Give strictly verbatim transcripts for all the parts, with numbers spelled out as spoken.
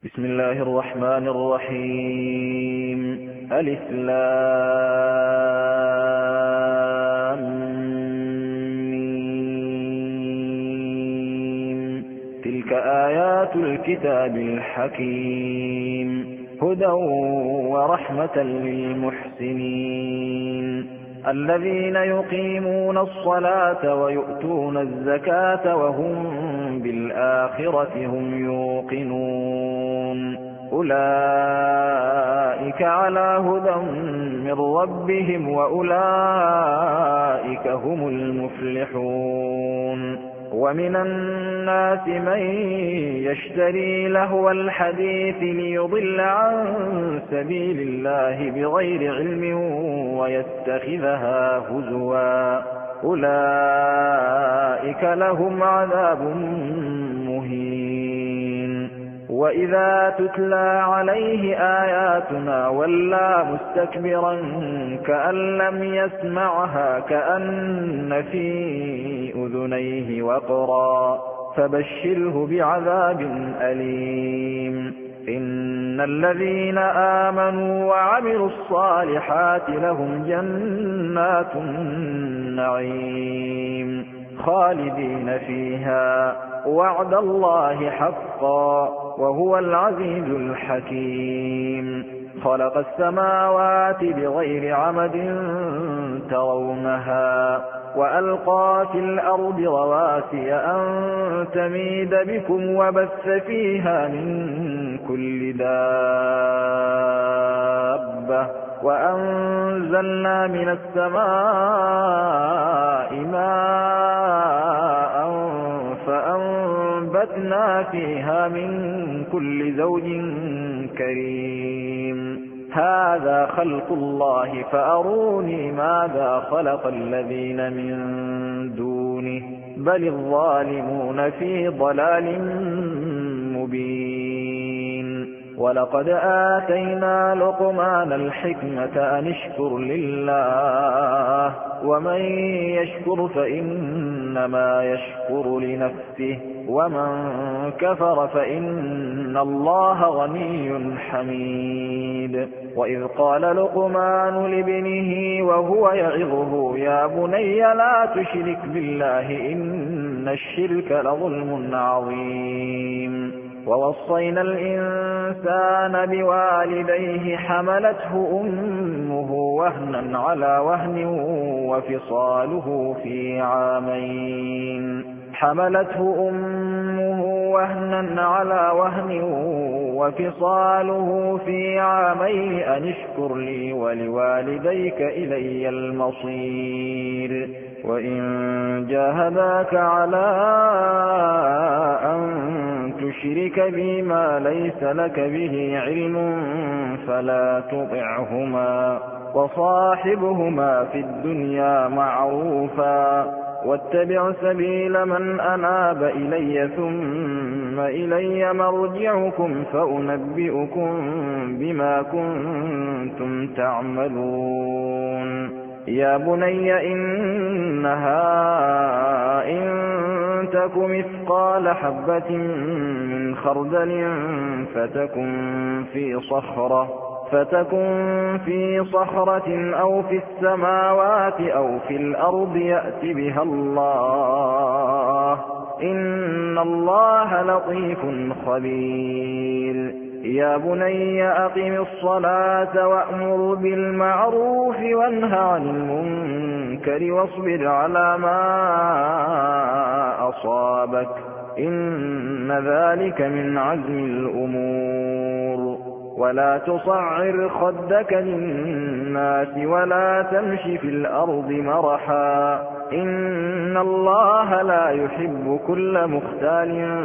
بسم الله الرحمن الرحيم. ألف لام ميم. تلك آيات الكتاب الحكيم، هدى ورحمة للمحسنين الذين يقيمون الصلاة ويؤتون الزكاة وهم بالآخرة هم يوقنون. أولئك على هدى من ربهم وأولئك هم المفلحون. ومن الناس من يشتري لهو الحديث ليضل عن سبيل الله بغير علم ويتخذها هزوا، أولئك لهم عذاب مهين. وإذا تتلى عليه آياتنا ولى مستكبرا كأن لم يسمعها كأن في أذنيه وقرا، فبشره بعذاب أليم. إن الذين آمنوا وعملوا الصالحات لهم جنات النعيم خالدين فيها، وعد الله حقا وهو العزيز الحكيم. خلق السماوات بغير عمد ترونها وألقى في الأرض رواسي أن تميد بكم وبث فيها من كل دابة، وأنزلنا من السماء ماء فأنبتنا فيها من كل زوج كريم. هذا خلق الله فأروني ماذا خلق الذين من دونه، بل الظالمون في ضلال مبين. ولقد آتينا لقمان الحكمة أن اشكر لله، ومن يشكر فإنما يشكر لنفسه، ومن كفر فإن الله غني حميد. وإذ قال لقمان لابنه وهو يعظه يا بني لا تشرك بالله إن الشرك لظلم عظيم. ووصينا الإنسان بوالديه حملته أمه وهنا على وهن وفصاله في عامين حملته أمه وهنا على وهن وفصاله في عامين أن اشكر لي ولوالديك إلي المصير. وإن جاهداك على أن تشرك بي ما ليس لك به علم فلا تطعهما، وصاحبهما في الدنيا معروفا، واتبع سبيل من أناب إلي ثم إلي مرجعكم فأنبئكم بما كنتم تعملون. يا بني إنها إن تك مثقال حبة من خردل فتكن في صخرة فتكن في صخرة أو في السماوات أو في الأرض يأت بها الله، إن الله لطيف خبير. يا بني أقم الصلاة وأمر بالمعروف وانه عن المنكر واصبر على ما أصابك، إن ذلك من عزم الأمور. ولا تصعر خدك للناس ولا تمش في الأرض مرحا، إن الله لا يحب كل مختال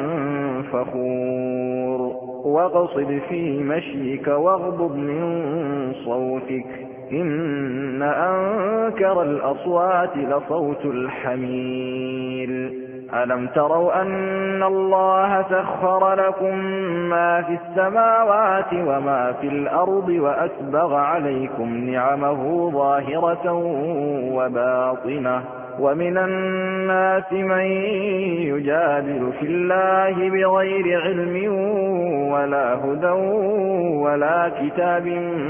فخور. واقصد في مشيك واغضض من صوتك، إن أنكر الأصوات لصوت الحمير. ألم تروا أن الله سخر لكم ما في السماوات وما في الأرض وأسبغ عليكم نعمه ظاهرة وباطنة ومن الناس من يجادل في الله بغير علم ولا هدى ولا كتاب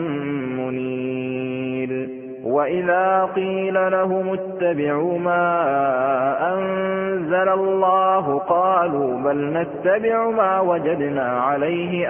منير وإذا قيل لهم اتبعوا ما أنزل الله قالوا بل نتبع ما وجدنا عليه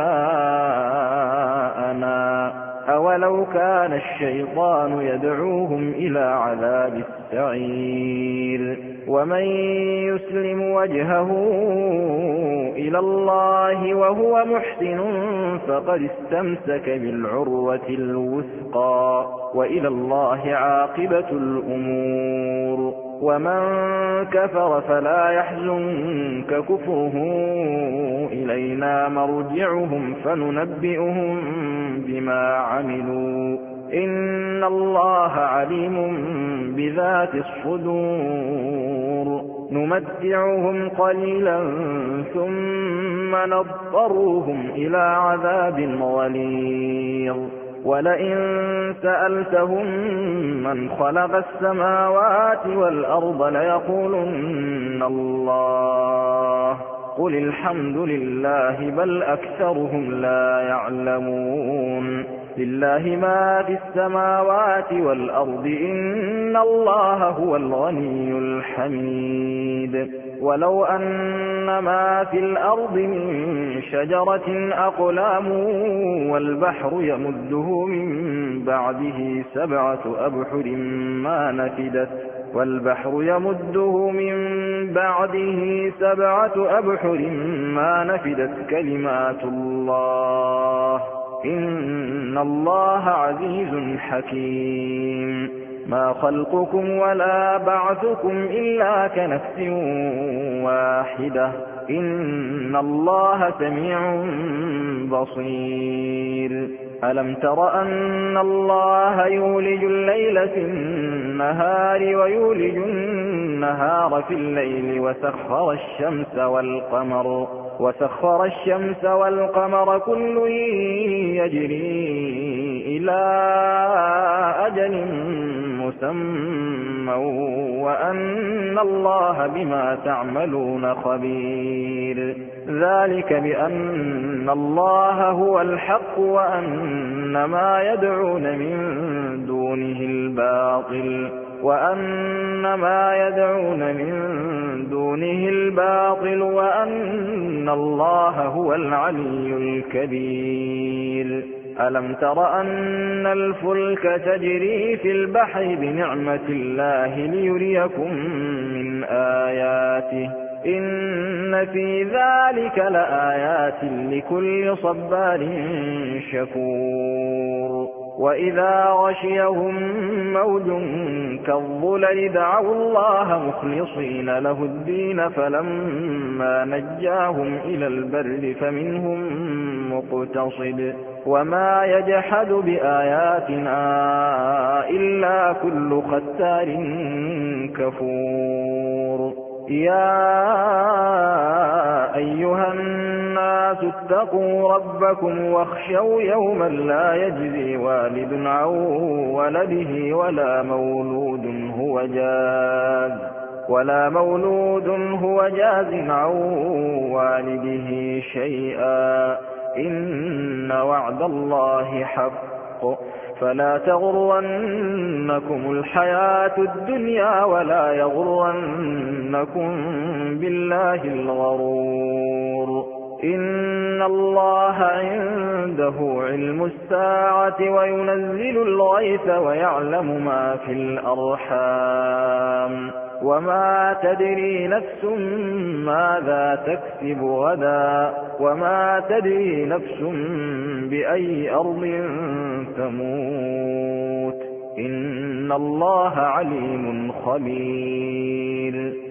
آباءنا أولو كان الشيطان يدعوهم إلى عذاب السعير ومن يسلم وجهه إلى الله وهو محسن فقد استمسك بالعروة الوثقى وإلى الله عاقبة الأمور ومن كفر فلا يحزنك كفره إلينا مرجعهم فننبئهم بما عملوا إن الله عليم بذات الصدور نمتعهم قليلا ثم نضطرهم إلى عذاب غليظ ولئن سألتهم من خلق السماوات والأرض ليقولن الله قل الحمد لله بل أكثرهم لا يعلمون لله ما في السماوات والأرض إن الله هو الغني الحميد ولو أن ما في الأرض من شجرة أقلام والبحر يمده من بعده سبعة أبحر ما نفدت والبحر يمده من بعده سبعة أبحر ما نفدت كلمات الله إن الله عزيز حكيم ما خلقكم ولا بعثكم إلا كنفس واحدة إن الله سميع بصير ألم تر أن الله يولج الليل في النهار ويولج النهار في الليل وسخر الشمس والقمر وسخر الشمس والقمر كل يجري إلى أجل مسمى وأن الله بما تعملون خبير ذلك بأن الله هو الحق وأن ما يدعون من دونه الباطل وأن ما يدعون من دونه الباطل وأن الله هو العلي الكبير ألم تر أن الفلك تجري في البحر بنعمة الله ليريكم من آياته إن في ذلك لآيات لكل صبار شكور وإذا غشيهم موج كالظلل دعوا الله مخلصين له الدين فلما نجاهم إلى البر فمنهم مقتصد وما يجحد بآياتنا إلا كل ختار كفور يا أيها الناس اتقوا ربكم واخشوا يوما لا يجزي والد عن ولده ولا مولود هو جاز ولا مولود هو جاز عن والده شيئا إن وعد الله حق فلا تغرنكم الحياة الدنيا ولا يغرنكم بالله الغرور إن الله عنده علم الساعة وينزل الغيث ويعلم ما في الأرحام وما تدري نفس ماذا تكسب غدا وما تدري نفس بأي أرض تموت إن الله عليم خبير